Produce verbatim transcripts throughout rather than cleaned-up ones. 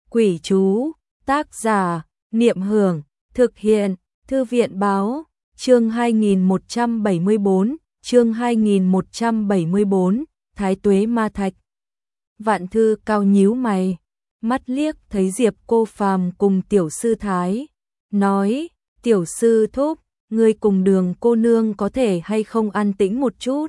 Quỷ chú, tác giả, Niệm Hưởng, thực hiện, Thư viện báo, chương hai nghìn một trăm bảy mươi bốn, chương hai nghìn một trăm bảy mươi bốn, Thái Tuế Ma Thạch. Vạn Thư Cao nhíu mày, mắt liếc thấy Diệp Cô Phàm cùng tiểu sư Thái, nói, tiểu sư thúc, ngươi cùng Đường cô nương có thể hay không an tĩnh một chút.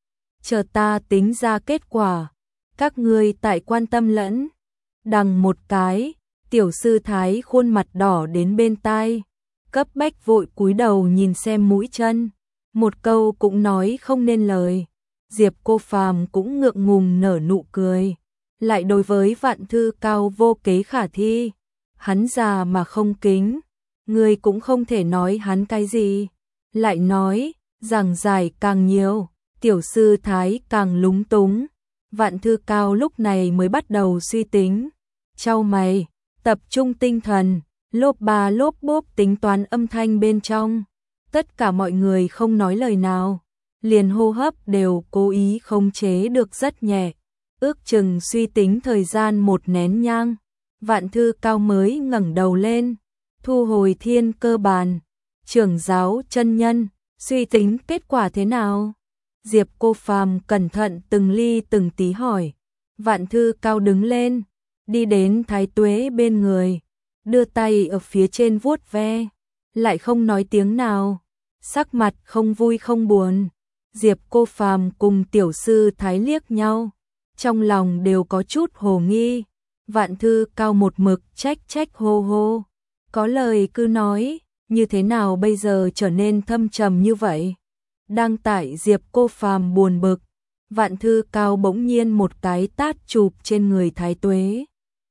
Chờ ta tính ra kết quả, các ngươi tại quan tâm lẫn. Đằng một cái, tiểu sư Thái khuôn mặt đỏ đến bên tai, cấp bách vội cúi đầu nhìn xem mũi chân, một câu cũng nói không nên lời. Diệp Cô Phàm cũng ngượng ngùng nở nụ cười, lại đối với Vạn Thư Cao vô kế khả thi, hắn già mà không kính, người cũng không thể nói hắn cái gì, lại nói, giảng giải càng nhiều, tiểu sư Thái càng lúng túng. Vạn Thư Cao lúc này mới bắt đầu suy tính, chau mày, tập trung tinh thần, lốp ba lốp bốp tính toán âm thanh bên trong. Tất cả mọi người không nói lời nào, liền hô hấp đều cố ý khống chế được rất nhẹ. Ước chừng suy tính thời gian một nén nhang, Vạn Thư Cao mới ngẩng đầu lên, thu hồi thiên cơ bàn. Trưởng giáo chân nhân, suy tính kết quả thế nào? Diệp Cô Phàm cẩn thận từng ly từng tí hỏi. Vạn Thư Cao đứng lên, đi đến Thái Tuế bên người, đưa tay ở phía trên vuốt ve, lại không nói tiếng nào, sắc mặt không vui không buồn. Diệp Cô Phàm cùng tiểu sư Thái liếc nhau, trong lòng đều có chút hồ nghi. Vạn Thư Cao một mực trách trách hô hô, có lời cứ nói, như thế nào bây giờ trở nên thâm trầm như vậy? Đang tại Diệp Cô Phàm buồn bực, Vạn Thư Cao bỗng nhiên một cái tát chụp trên người Thái Tuế.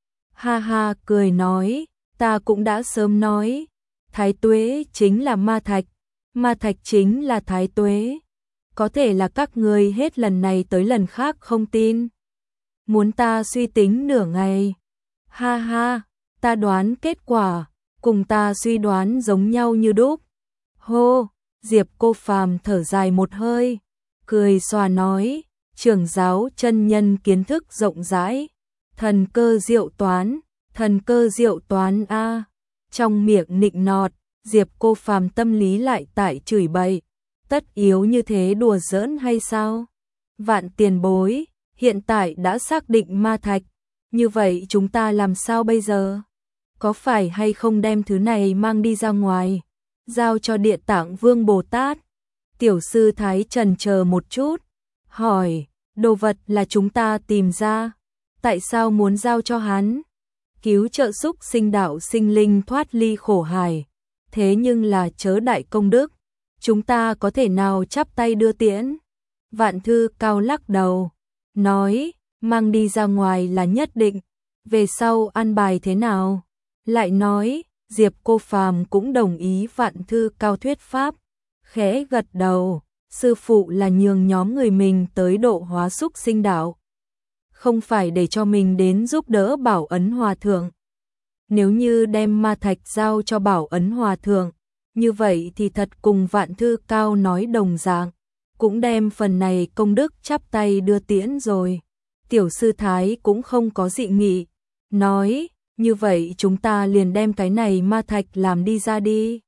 Ha ha cười nói, ta cũng đã sớm nói, Thái Tuế chính là ma thạch, ma thạch chính là Thái Tuế. Có thể là các ngươi hết lần này tới lần khác không tin, muốn ta suy tính nửa ngày. Ha ha, ta đoán kết quả, cùng ta suy đoán giống nhau như đúc. Hô, Diệp Cô Phàm thở dài một hơi, cười xòa nói, trưởng giáo chân nhân kiến thức rộng rãi, thần cơ diệu toán, thần cơ diệu toán a. Trong miệng nịnh nọt, Diệp Cô Phàm tâm lý lại tại chửi bậy, tất yếu như thế đùa giỡn hay sao? Vạn tiền bối, hiện tại đã xác định ma thạch, như vậy chúng ta làm sao bây giờ? Có phải hay không đem thứ này mang đi ra ngoài, giao cho Địa Tạng Vương Bồ Tát? Tiểu sư Thái trần chờ một chút, hỏi, đồ vật là chúng ta tìm ra, tại sao muốn giao cho hắn? Cứu trợ xúc sinh đạo sinh linh thoát ly khổ hải, thế nhưng là chớ đại công đức, chúng ta có thể nào chắp tay đưa tiễn? Vạn Thư Cao lắc đầu, nói, mang đi ra ngoài là nhất định, về sau an bài thế nào? Lại nói, Diệp Cô Phàm cũng đồng ý Vạn Thư Cao thuyết pháp, khẽ gật đầu, sư phụ là nhường nhóm người mình tới độ hóa xúc sinh đạo, không phải để cho mình đến giúp đỡ Bảo Ấn Hòa Thượng. Nếu như đem ma thạch giao cho Bảo Ấn Hòa Thượng, như vậy thì thật cùng Vạn Thư Cao nói đồng dạng, cũng đem phần này công đức chắp tay đưa tiễn rồi. Tiểu sư Thái cũng không có dị nghị, nói, như vậy chúng ta liền đem cái này ma thạch làm đi ra đi.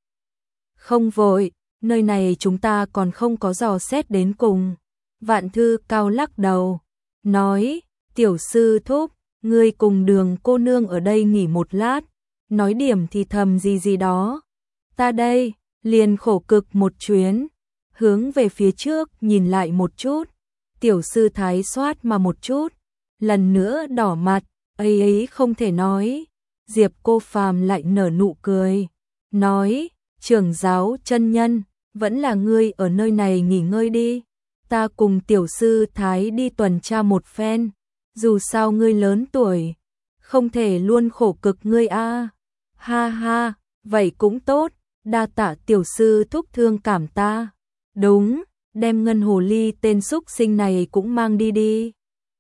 Không vội, nơi này chúng ta còn không có dò xét đến cùng. Vạn Thư Cao lắc đầu, nói, tiểu sư thúc, ngươi cùng Đường cô nương ở đây nghỉ một lát, nói điểm thì thầm gì gì đó. Ta đây, liền khổ cực một chuyến, hướng về phía trước nhìn lại một chút. Tiểu sư Thái xoát mà một chút, lần nữa đỏ mặt, ấy ấy không thể nói. Diệp Cô Phàm lại nở nụ cười, nói, trưởng giáo chân nhân, vẫn là ngươi ở nơi này nghỉ ngơi đi, ta cùng tiểu sư Thái đi tuần tra một phen, dù sao ngươi lớn tuổi, không thể luôn khổ cực ngươi a. Ha ha, vậy cũng tốt, đa tạ tiểu sư thúc thương cảm ta. Đúng, đem ngân hồ ly tên xúc sinh này cũng mang đi đi.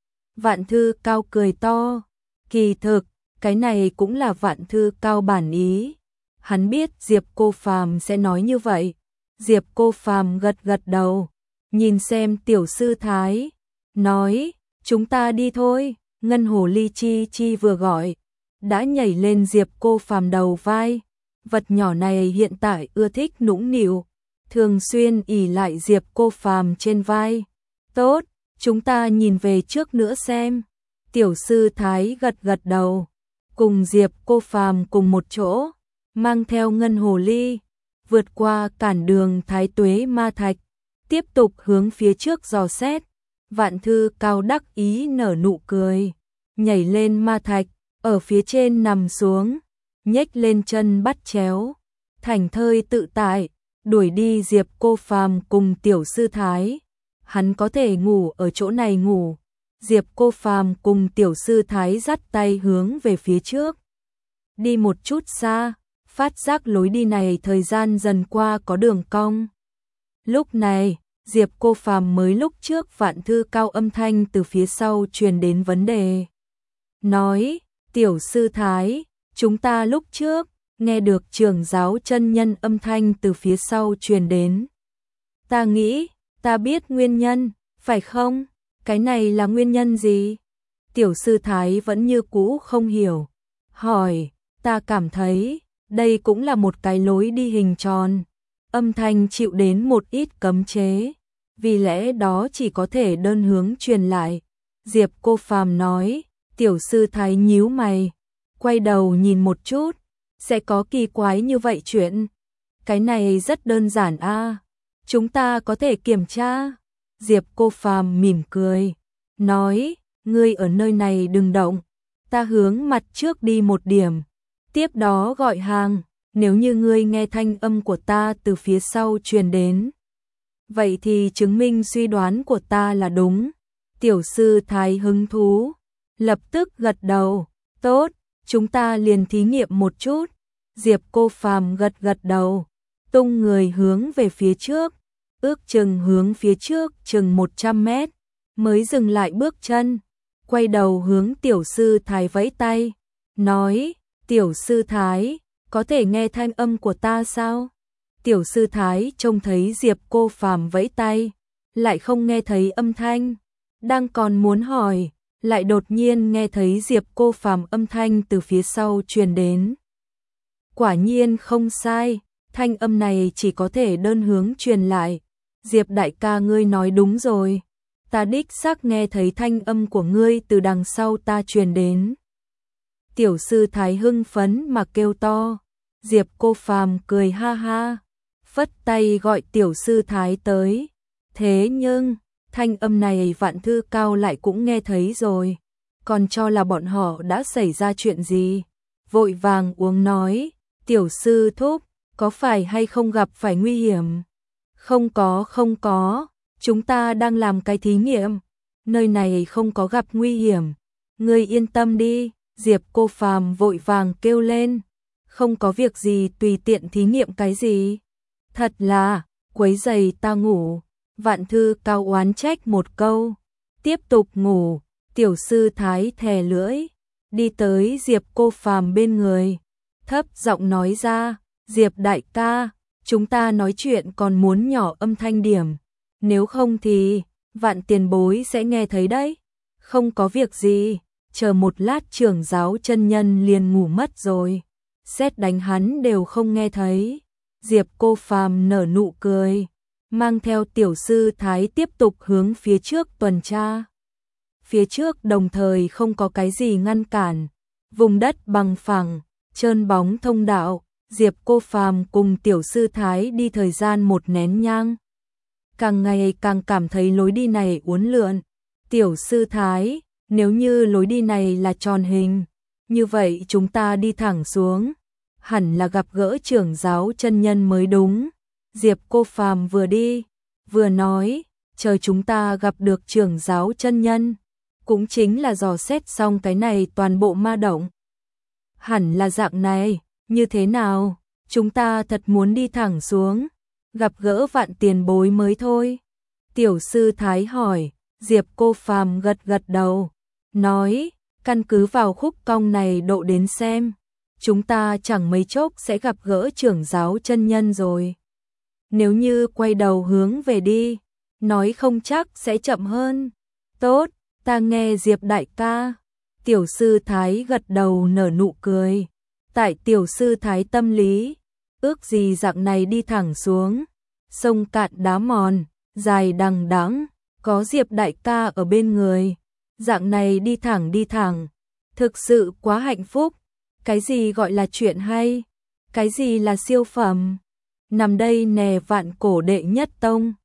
Vạn Thư Cao cười to, kỳ thực, cái này cũng là Vạn Thư Cao bản ý. Hắn biết Diệp Cô Phàm sẽ nói như vậy. Diệp Cô Phàm gật gật đầu, nhìn xem tiểu sư Thái, nói, chúng ta đi thôi. Ngân hồ ly chi chi vừa gọi, đã nhảy lên Diệp Cô Phàm đầu vai. Vật nhỏ này hiện tại ưa thích nũng nịu, thường xuyên ỉ lại Diệp Cô Phàm trên vai. Tốt, chúng ta nhìn về trước nữa xem. Tiểu sư Thái gật gật đầu, cùng Diệp Cô Phàm cùng một chỗ, mang theo ngân hồ ly, vượt qua cản đường Thái Tuế Ma Thạch, tiếp tục hướng phía trước dò xét. Vạn Thư Cao đắc ý nở nụ cười, nhảy lên ma thạch, ở phía trên nằm xuống, nhếch lên chân bắt chéo, thảnh thơi tự tại, đuổi đi Diệp Cô Phàm cùng Tiểu sư Thái. Hắn có thể ngủ ở chỗ này ngủ. Diệp Cô Phàm cùng Tiểu sư Thái dắt tay hướng về phía trước. Đi một chút xa, phát giác lối đi này thời gian dần qua có đường cong. Lúc này, Diệp Cô Phàm mới lúc trước Vạn Thư Cao âm thanh từ phía sau truyền đến vấn đề. Nói, Tiểu sư Thái, chúng ta lúc trước, nghe được trưởng giáo chân nhân âm thanh từ phía sau truyền đến. Ta nghĩ, ta biết nguyên nhân, phải không? Cái này là nguyên nhân gì? Tiểu sư Thái vẫn như cũ không hiểu. Hỏi, ta cảm thấy, đây cũng là một cái lối đi hình tròn. Âm thanh chịu đến một ít cấm chế, vì lẽ đó chỉ có thể đơn hướng truyền lại. Diệp Cô Phàm nói. Tiểu sư Thái nhíu mày, quay đầu nhìn một chút, sẽ có kỳ quái như vậy chuyện. Cái này rất đơn giản a, à. Chúng ta có thể kiểm tra. Diệp Cô Phàm mỉm cười, nói, ngươi ở nơi này đừng động, ta hướng mặt trước đi một điểm, tiếp đó gọi hàng, nếu như ngươi nghe thanh âm của ta từ phía sau truyền đến. Vậy thì chứng minh suy đoán của ta là đúng. Tiểu sư Thái hứng thú, lập tức gật đầu, tốt, chúng ta liền thí nghiệm một chút. Diệp Cô Phàm gật gật đầu, tung người hướng về phía trước, ước chừng hướng phía trước chừng một trăm mét, mới dừng lại bước chân, quay đầu hướng Tiểu sư Thái vẫy tay, nói, Tiểu sư Thái, có thể nghe thanh âm của ta sao? Tiểu sư Thái trông thấy Diệp Cô Phàm vẫy tay, lại không nghe thấy âm thanh, đang còn muốn hỏi, lại đột nhiên nghe thấy Diệp Cô Phàm âm thanh từ phía sau truyền đến. Quả nhiên không sai, thanh âm này chỉ có thể đơn hướng truyền lại. Diệp đại ca ngươi nói đúng rồi, ta đích xác nghe thấy thanh âm của ngươi từ đằng sau ta truyền đến. Tiểu sư Thái hưng phấn mà kêu to. Diệp Cô Phàm cười ha ha, phất tay gọi Tiểu sư Thái tới. Thế nhưng, thanh âm này Vạn Thư Cao lại cũng nghe thấy rồi, còn cho là bọn họ đã xảy ra chuyện gì. Vội vàng uống nói, Tiểu sư thúc, có phải hay không gặp phải nguy hiểm? Không có không có, chúng ta đang làm cái thí nghiệm, nơi này không có gặp nguy hiểm, ngươi yên tâm đi. Diệp Cô Phàm vội vàng kêu lên, không có việc gì tùy tiện thí nghiệm cái gì. Thật là, quấy rầy ta ngủ. Vạn Thư Cao oán trách một câu, tiếp tục ngủ. Tiểu sư Thái thè lưỡi, đi tới Diệp Cô Phàm bên người, thấp giọng nói ra, Diệp đại ca, chúng ta nói chuyện còn muốn nhỏ âm thanh điểm, nếu không thì, Vạn tiền bối sẽ nghe thấy đấy. Không có việc gì, chờ một lát trưởng giáo chân nhân liền ngủ mất rồi, sét đánh hắn đều không nghe thấy. Diệp Cô Phàm nở nụ cười, mang theo Tiểu sư Thái tiếp tục hướng phía trước tuần tra. Phía trước đồng thời không có cái gì ngăn cản, vùng đất bằng phẳng, trơn bóng thông đạo. Diệp Cô Phàm cùng Tiểu sư Thái đi thời gian một nén nhang, càng ngày càng cảm thấy lối đi này uốn lượn. Tiểu sư Thái, nếu như lối đi này là tròn hình, như vậy chúng ta đi thẳng xuống, hẳn là gặp gỡ trưởng giáo chân nhân mới đúng. Diệp Cô Phàm vừa đi, vừa nói, chờ chúng ta gặp được trưởng giáo chân nhân, cũng chính là dò xét xong cái này toàn bộ ma động. Hẳn là dạng này, như thế nào, chúng ta thật muốn đi thẳng xuống, gặp gỡ Vạn tiền bối mới thôi. Tiểu sư Thái hỏi. Diệp Cô Phàm gật gật đầu, nói, căn cứ vào khúc cong này độ đến xem, chúng ta chẳng mấy chốc sẽ gặp gỡ trưởng giáo chân nhân rồi. Nếu như quay đầu hướng về đi, nói không chắc sẽ chậm hơn. Tốt, ta nghe Diệp đại ca. Tiểu sư thái gật đầu nở nụ cười. Tại tiểu sư thái tâm lý, ước gì dạng này đi thẳng xuống, sông cạn đá mòn, dài đằng đẵng, có Diệp đại ca ở bên người, dạng này đi thẳng đi thẳng, thực sự quá hạnh phúc. Cái gì gọi là chuyện hay? Cái gì là siêu phẩm? Nằm đây nè vạn cổ đệ nhất tông.